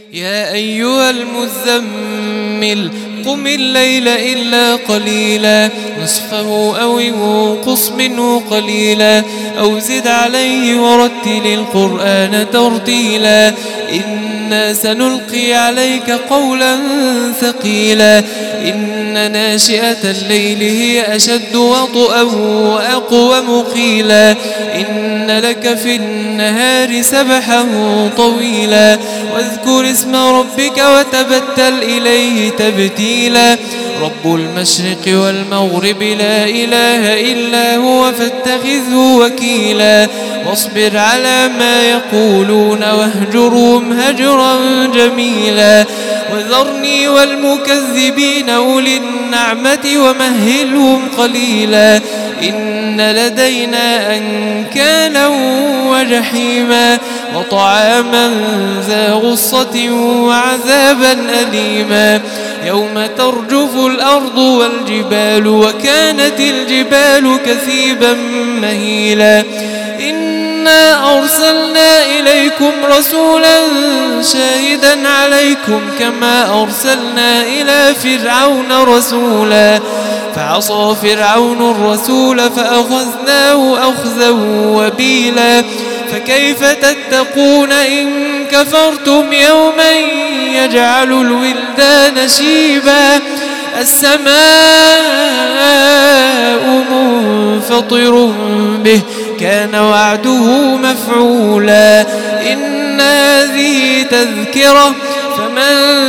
يا أيها المزمل قم الليل إلا قليلا نصفه أو انقص منه قليلا أو زد عليه ورتل القرآن ترتيلا إنا سنلقي عليك قولا ثقيلا إن ناشئة الليل هي أشد وطئا وأقوم قيلا إن لك في النهار سبحا طويلا واذكر اسم ربك وتبتل إليه تبتيلا رب المشرق والمغرب لا إله إلا هو فاتخذه وكيلا واصبر على ما يقولون واهجرهم هجرا جميلا وذرني والمكذبين أولي النعمة ومهلهم قليلا إن لدينا أنكالا وجحيما وطعاما ذا غصة وعذابا أليما يوم ترجف الأرض والجبال وكانت الجبال كثيبا مهيلا إنا أرسلنا إليكم رسولا شاهدا عليكم كما أرسلنا إلى فرعون رسولا فعصى فرعون الرسول فأخذناه أخذا وبيلا فكيف تتقون إن كفرتم يوما يجعل الولدان شيبا السماء منفطر به كان وعده مفعولا إن هذه تذكرة فمن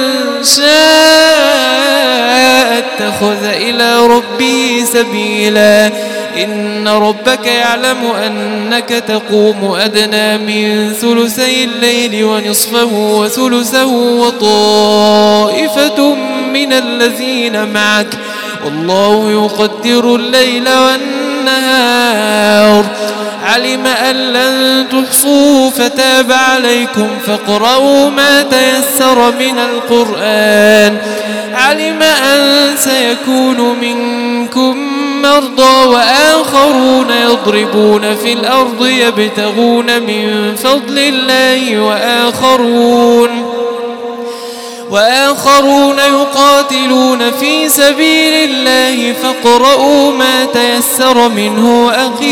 شاء اتخذ إلى ربه سبيلا إن ربك يعلم أنك تقوم أدنى من ثلثي الليل ونصفه وثلثه وطائفة من الذين معك والله يقدر الليل والنهار علم أن لن تحصوا فتاب عليكم فاقرؤوا ما تيسر من القرآن علم أن سيكون منكم مرضى وآخرون يضربون في الأرض يبتغون من فضل الله وآخرون يقاتلون في سبيل الله فاقرؤوا ما تيسر منه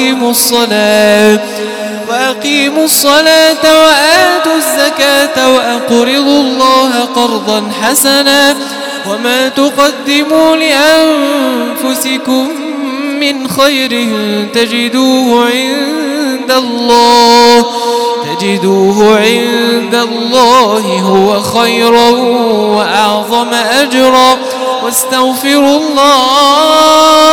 وأقيموا الصلاة وآتوا الزكاة وأقرضوا الله قرضا حسنا وما تقدموا لأنفسكم من خير تجدوه عند الله هو خيرا وأعظم أجرا واستغفروا الله